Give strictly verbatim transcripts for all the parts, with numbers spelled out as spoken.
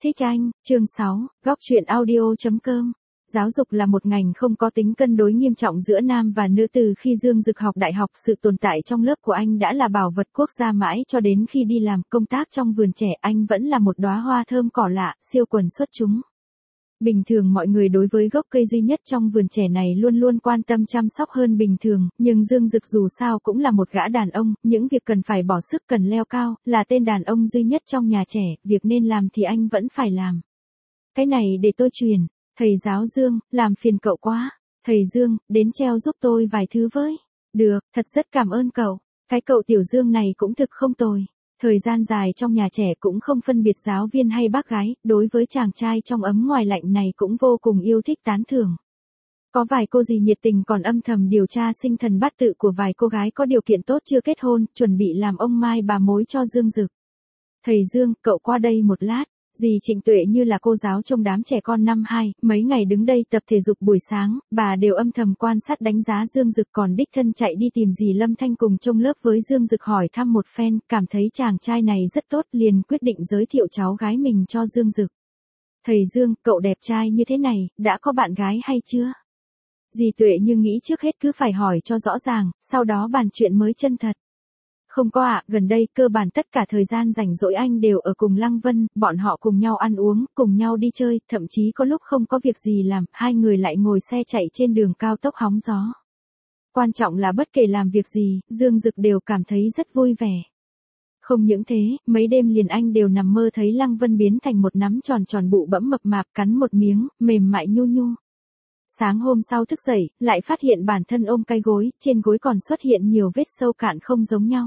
Thích anh, chương sáu, góc truyện audio.com. Giáo dục là một ngành không có tính cân đối nghiêm trọng giữa nam và nữ. Từ khi Dương Dực học đại học, sự tồn tại trong lớp của anh đã là bảo vật quốc gia, mãi cho đến khi đi làm công tác trong vườn trẻ, anh vẫn là một đóa hoa thơm cỏ lạ, siêu quần xuất chúng. Bình thường mọi người đối với gốc cây duy nhất trong vườn trẻ này luôn luôn quan tâm chăm sóc hơn bình thường, nhưng Dương Dực dù sao cũng là một gã đàn ông, những việc cần phải bỏ sức, cần leo cao, là tên đàn ông duy nhất trong nhà trẻ, việc nên làm thì anh vẫn phải làm. Cái này để tôi truyền, thầy giáo Dương, làm phiền cậu quá. Thầy Dương, đến treo giúp tôi vài thứ với. Được, thật rất cảm ơn cậu. Cái cậu Tiểu Dương này cũng thực không tồi. Thời gian dài trong nhà trẻ cũng không phân biệt giáo viên hay bác gái, đối với chàng trai trong ấm ngoài lạnh này cũng vô cùng yêu thích tán thưởng. Có vài cô dì nhiệt tình còn âm thầm điều tra sinh thần bát tự của vài cô gái có điều kiện tốt chưa kết hôn, chuẩn bị làm ông mai bà mối cho Dương Dực. Thầy Dương, cậu qua đây một lát. Dì Trịnh Tuệ như là cô giáo trong đám trẻ con năm hai, mấy ngày đứng đây tập thể dục buổi sáng, bà đều âm thầm quan sát đánh giá Dương Dực, còn đích thân chạy đi tìm dì Lâm Thanh cùng trong lớp với Dương Dực hỏi thăm một phen, cảm thấy chàng trai này rất tốt, liền quyết định giới thiệu cháu gái mình cho Dương Dực. Thầy Dương, cậu đẹp trai như thế này, đã có bạn gái hay chưa? Dì Tuệ như nghĩ trước hết cứ phải hỏi cho rõ ràng, sau đó bàn chuyện mới chân thật. Không có ạ, à, gần đây cơ bản tất cả thời gian rảnh rỗi anh đều ở cùng Lăng Vân, bọn họ cùng nhau ăn uống, cùng nhau đi chơi, thậm chí có lúc không có việc gì làm, hai người lại ngồi xe chạy trên đường cao tốc hóng gió. Quan trọng là bất kể làm việc gì, Dương Dực đều cảm thấy rất vui vẻ. Không những thế, mấy đêm liền anh đều nằm mơ thấy Lăng Vân biến thành một nắm tròn tròn bụ bẫm mập mạp, cắn một miếng, mềm mại nhu nhu. Sáng hôm sau thức dậy, lại phát hiện bản thân ôm cái gối, trên gối còn xuất hiện nhiều vết sâu cạn không giống nhau.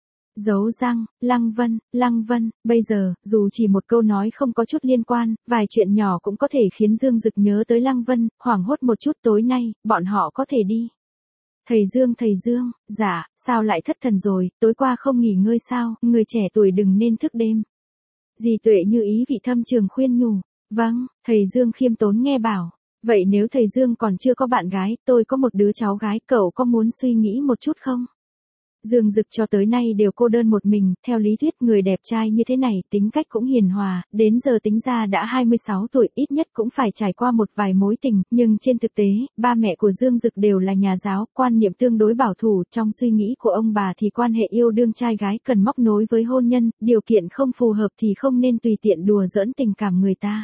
Dấu răng, Lăng Vân, Lăng Vân, bây giờ, dù chỉ một câu nói không có chút liên quan, vài chuyện nhỏ cũng có thể khiến Dương Dực nhớ tới Lăng Vân, hoảng hốt một chút. Tối nay, bọn họ có thể đi. Thầy Dương, thầy Dương, dạ, sao lại thất thần rồi, tối qua không nghỉ ngơi sao, người trẻ tuổi đừng nên thức đêm. Dì Tuệ như ý vị thâm trường khuyên nhủ, vâng, thầy Dương khiêm tốn nghe bảo. Vậy nếu thầy Dương còn chưa có bạn gái, tôi có một đứa cháu gái, cậu có muốn suy nghĩ một chút không? Dương Dực cho tới nay đều cô đơn một mình, theo lý thuyết người đẹp trai như thế này, tính cách cũng hiền hòa, đến giờ tính ra đã hai mươi sáu tuổi, ít nhất cũng phải trải qua một vài mối tình, nhưng trên thực tế, ba mẹ của Dương Dực đều là nhà giáo, quan niệm tương đối bảo thủ, trong suy nghĩ của ông bà thì quan hệ yêu đương trai gái cần móc nối với hôn nhân, điều kiện không phù hợp thì không nên tùy tiện đùa giỡn tình cảm người ta.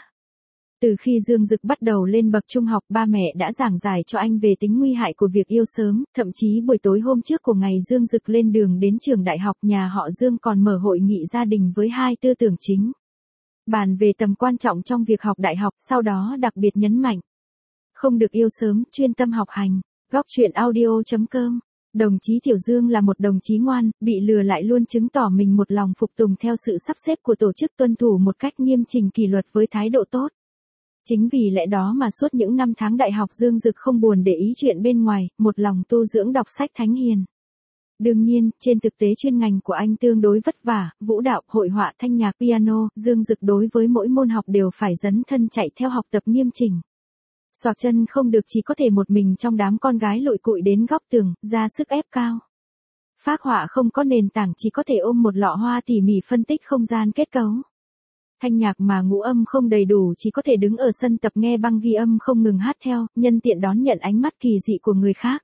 Từ khi Dương Dực bắt đầu lên bậc trung học, ba mẹ đã giảng giải cho anh về tính nguy hại của việc yêu sớm, thậm chí buổi tối hôm trước của ngày Dương Dực lên đường đến trường đại học, nhà họ Dương còn mở hội nghị gia đình với hai tư tưởng chính. Bàn về tầm quan trọng trong việc học đại học, sau đó đặc biệt nhấn mạnh. Không được yêu sớm, chuyên tâm học hành. Góc truyện audio.com. Đồng chí Tiểu Dương là một đồng chí ngoan, bị lừa lại luôn chứng tỏ mình một lòng phục tùng theo sự sắp xếp của tổ chức, tuân thủ một cách nghiêm chỉnh kỷ luật với thái độ tốt. Chính vì lẽ đó mà suốt những năm tháng đại học Dương Dực không buồn để ý chuyện bên ngoài, một lòng tu dưỡng đọc sách thánh hiền. Đương nhiên, trên thực tế chuyên ngành của anh tương đối vất vả, vũ đạo, hội họa, thanh nhạc, piano, Dương Dực đối với mỗi môn học đều phải dấn thân chạy theo học tập nghiêm chỉnh. Xoạc chân không được, chỉ có thể một mình trong đám con gái lụi cụi đến góc tường, ra sức ép cao. Phác họa không có nền tảng, chỉ có thể ôm một lọ hoa tỉ mỉ phân tích không gian kết cấu. Thanh nhạc mà ngũ âm không đầy đủ, chỉ có thể đứng ở sân tập nghe băng ghi âm không ngừng hát theo, nhân tiện đón nhận ánh mắt kỳ dị của người khác.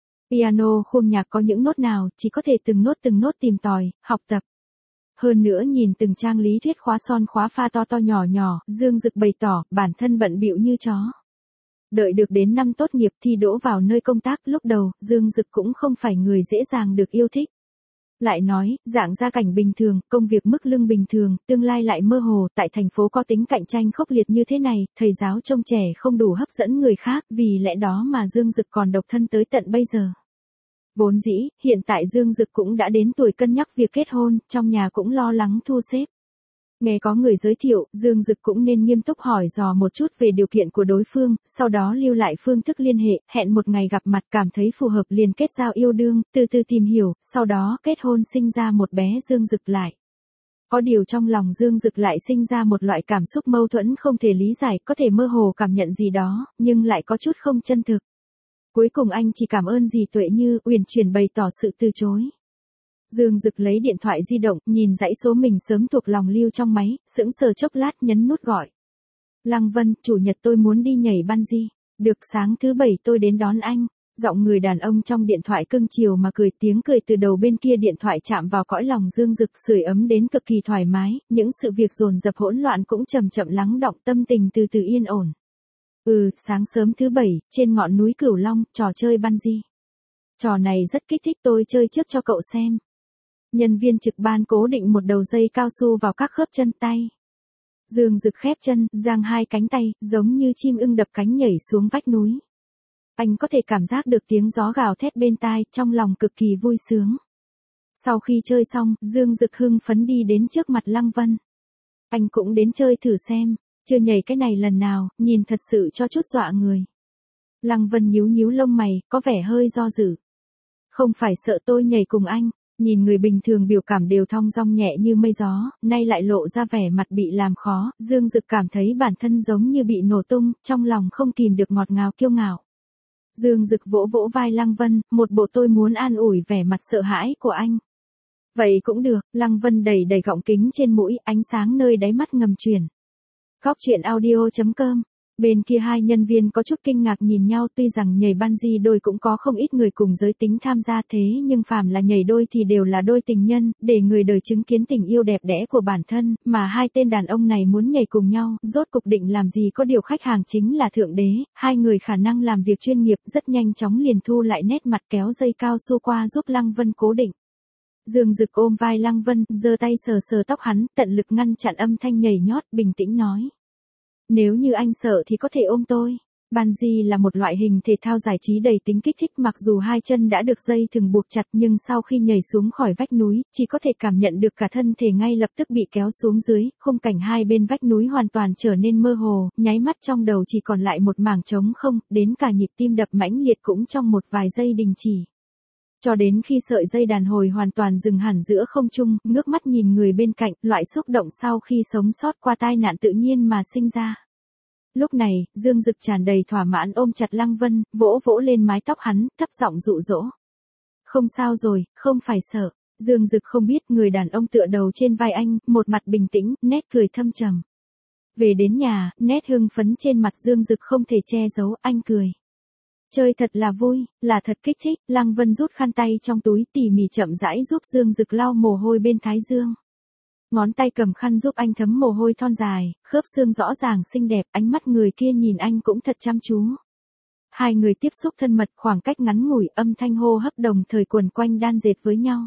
Piano khuôn nhạc có những nốt nào, chỉ có thể từng nốt từng nốt tìm tòi, học tập. Hơn nữa nhìn từng trang lý thuyết khóa son khóa pha to to nhỏ nhỏ, Dương Dực bày tỏ, bản thân bận bịu như chó. Đợi được đến năm tốt nghiệp thi đỗ vào nơi công tác, lúc đầu, Dương Dực cũng không phải người dễ dàng được yêu thích. Lại nói, dạng gia cảnh bình thường, công việc mức lương bình thường, tương lai lại mơ hồ, tại thành phố có tính cạnh tranh khốc liệt như thế này, thầy giáo trông trẻ không đủ hấp dẫn người khác, vì lẽ đó mà Dương Dực còn độc thân tới tận bây giờ. Vốn dĩ, hiện tại Dương Dực cũng đã đến tuổi cân nhắc việc kết hôn, trong nhà cũng lo lắng thu xếp. Nghe có người giới thiệu, Dương Dực cũng nên nghiêm túc hỏi dò một chút về điều kiện của đối phương, sau đó lưu lại phương thức liên hệ, hẹn một ngày gặp mặt, cảm thấy phù hợp liền kết giao yêu đương, từ từ tìm hiểu, sau đó kết hôn sinh ra một bé Dương Dực lại. Có điều trong lòng Dương Dực lại sinh ra một loại cảm xúc mâu thuẫn không thể lý giải, có thể mơ hồ cảm nhận gì đó, nhưng lại có chút không chân thực. Cuối cùng anh chỉ cảm ơn dì Tuệ Như uyển chuyển bày tỏ sự từ chối. Dương Dực lấy điện thoại di động, nhìn dãy số mình sớm thuộc lòng lưu trong máy, sững sờ chốc lát nhấn nút gọi. Lăng Vân, chủ nhật tôi muốn đi nhảy bungee. Được, sáng thứ bảy tôi đến đón anh. Giọng người đàn ông trong điện thoại cưng chiều mà cười, tiếng cười từ đầu bên kia điện thoại chạm vào cõi lòng Dương Dực, sưởi ấm đến cực kỳ thoải mái, những sự việc dồn dập hỗn loạn cũng chậm chậm lắng đọng, tâm tình từ từ yên ổn. Ừ, sáng sớm thứ bảy, trên ngọn núi Cửu Long, trò chơi bungee. Trò này rất kích thích, tôi chơi trước cho cậu xem. Nhân viên trực ban cố định một đầu dây cao su vào các khớp chân tay. Dương Dực khép chân, giang hai cánh tay, giống như chim ưng đập cánh nhảy xuống vách núi. Anh có thể cảm giác được tiếng gió gào thét bên tai, trong lòng cực kỳ vui sướng. Sau khi chơi xong, Dương Dực hưng phấn đi đến trước mặt Lăng Vân. Anh cũng đến chơi thử xem, chưa nhảy cái này lần nào, nhìn thật sự cho chút dọa người. Lăng Vân nhíu nhíu lông mày, có vẻ hơi do dự. Không phải sợ tôi nhảy cùng anh. Nhìn người bình thường biểu cảm đều thong dong nhẹ như mây gió, nay lại lộ ra vẻ mặt bị làm khó, Dương Dực cảm thấy bản thân giống như bị nổ tung, trong lòng không kìm được ngọt ngào kiêu ngạo. Dương Dực vỗ vỗ vai Lăng Vân, một bộ tôi muốn an ủi vẻ mặt sợ hãi của anh. Vậy cũng được, Lăng Vân đẩy đẩy gọng kính trên mũi, ánh sáng nơi đáy mắt ngầm chuyển. Góc truyện audio chấm com. Bên kia hai nhân viên có chút kinh ngạc nhìn nhau, tuy rằng nhảy bungee đôi cũng có không ít người cùng giới tính tham gia, thế nhưng phàm là nhảy đôi thì đều là đôi tình nhân, để người đời chứng kiến tình yêu đẹp đẽ của bản thân, mà hai tên đàn ông này muốn nhảy cùng nhau, rốt cục định làm gì có điều khách hàng chính là thượng đế, hai người khả năng làm việc chuyên nghiệp, rất nhanh chóng liền thu lại nét mặt kéo dây cao su qua giúp Lăng Vân cố định. Dương Dực ôm vai Lăng Vân, giơ tay sờ sờ tóc hắn, tận lực ngăn chặn âm thanh nhảy nhót, bình tĩnh nói. Nếu như anh sợ thì có thể ôm tôi. Bungee là một loại hình thể thao giải trí đầy tính kích thích, mặc dù hai chân đã được dây thừng buộc chặt nhưng sau khi nhảy xuống khỏi vách núi, chỉ có thể cảm nhận được cả thân thể ngay lập tức bị kéo xuống dưới, khung cảnh hai bên vách núi hoàn toàn trở nên mơ hồ, nháy mắt trong đầu chỉ còn lại một mảng trống không, đến cả nhịp tim đập mãnh liệt cũng trong một vài giây đình chỉ. Cho đến khi sợi dây đàn hồi hoàn toàn dừng hẳn giữa không trung, ngước mắt nhìn người bên cạnh, loại xúc động sau khi sống sót qua tai nạn tự nhiên mà sinh ra. Lúc này, Dương Dực tràn đầy thỏa mãn ôm chặt Lăng Vân, vỗ vỗ lên mái tóc hắn, thấp giọng dụ dỗ. Không sao rồi, không phải sợ. Dương Dực không biết người đàn ông tựa đầu trên vai anh, một mặt bình tĩnh, nét cười thâm trầm. Về đến nhà, nét hưng phấn trên mặt Dương Dực không thể che giấu, anh cười. Chơi thật là vui, là thật kích thích. Lăng Vân rút khăn tay trong túi tỉ mỉ chậm rãi giúp Dương Dực lau mồ hôi bên thái dương. Ngón tay cầm khăn giúp anh thấm mồ hôi thon dài, khớp xương rõ ràng xinh đẹp, ánh mắt người kia nhìn anh cũng thật chăm chú. Hai người tiếp xúc thân mật, khoảng cách ngắn ngủi, âm thanh hô hấp đồng thời quần quanh đan dệt với nhau.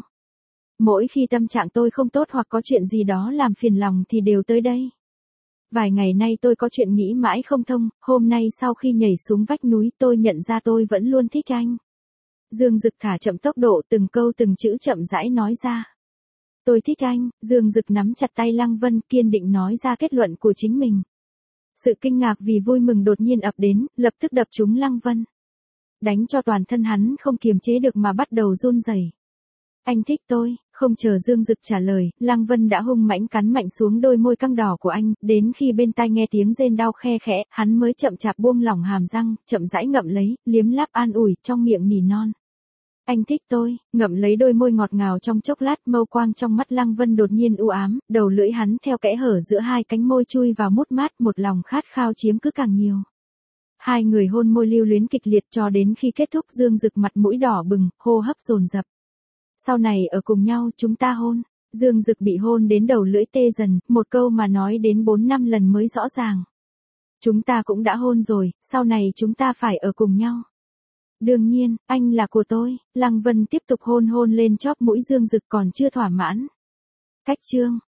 Mỗi khi tâm trạng tôi không tốt hoặc có chuyện gì đó làm phiền lòng thì đều tới đây. Vài ngày nay tôi có chuyện nghĩ mãi không thông, hôm nay sau khi nhảy xuống vách núi tôi nhận ra tôi vẫn luôn thích anh. Dương Dực thả chậm tốc độ, từng câu từng chữ chậm rãi nói ra. Tôi thích anh. Dương Dực nắm chặt tay Lăng Vân, kiên định nói ra kết luận của chính mình. Sự kinh ngạc vì vui mừng đột nhiên ập đến, lập tức đập trúng Lăng Vân. Đánh cho toàn thân hắn không kiềm chế được mà bắt đầu run rẩy. Anh thích tôi. Không chờ Dương Dực trả lời, Lăng Vân đã hung mãnh cắn mạnh xuống đôi môi căng đỏ của anh, đến khi bên tai nghe tiếng rên đau khe khẽ, hắn mới chậm chạp buông lỏng hàm răng, chậm rãi ngậm lấy, liếm láp an ủi, trong miệng nỉ non. Anh thích tôi. Ngậm lấy đôi môi ngọt ngào trong chốc lát, mâu quang trong mắt Lăng Vân đột nhiên u ám, đầu lưỡi hắn theo kẽ hở giữa hai cánh môi chui vào mút mát, một lòng khát khao chiếm cứ càng nhiều. Hai người hôn môi lưu luyến kịch liệt cho đến khi kết thúc, Dương Dực mặt mũi đỏ bừng, hô hấp dồn dập. Sau này ở cùng nhau chúng ta hôn. Dương Dực bị hôn đến đầu lưỡi tê dần, một câu mà nói đến bốn năm lần mới rõ ràng. Chúng ta cũng đã hôn rồi, sau này chúng ta phải ở cùng nhau. Đương nhiên, anh là của tôi. Lăng Vân tiếp tục hôn hôn lên chóp mũi Dương Dực, còn chưa thỏa mãn. Cách chương.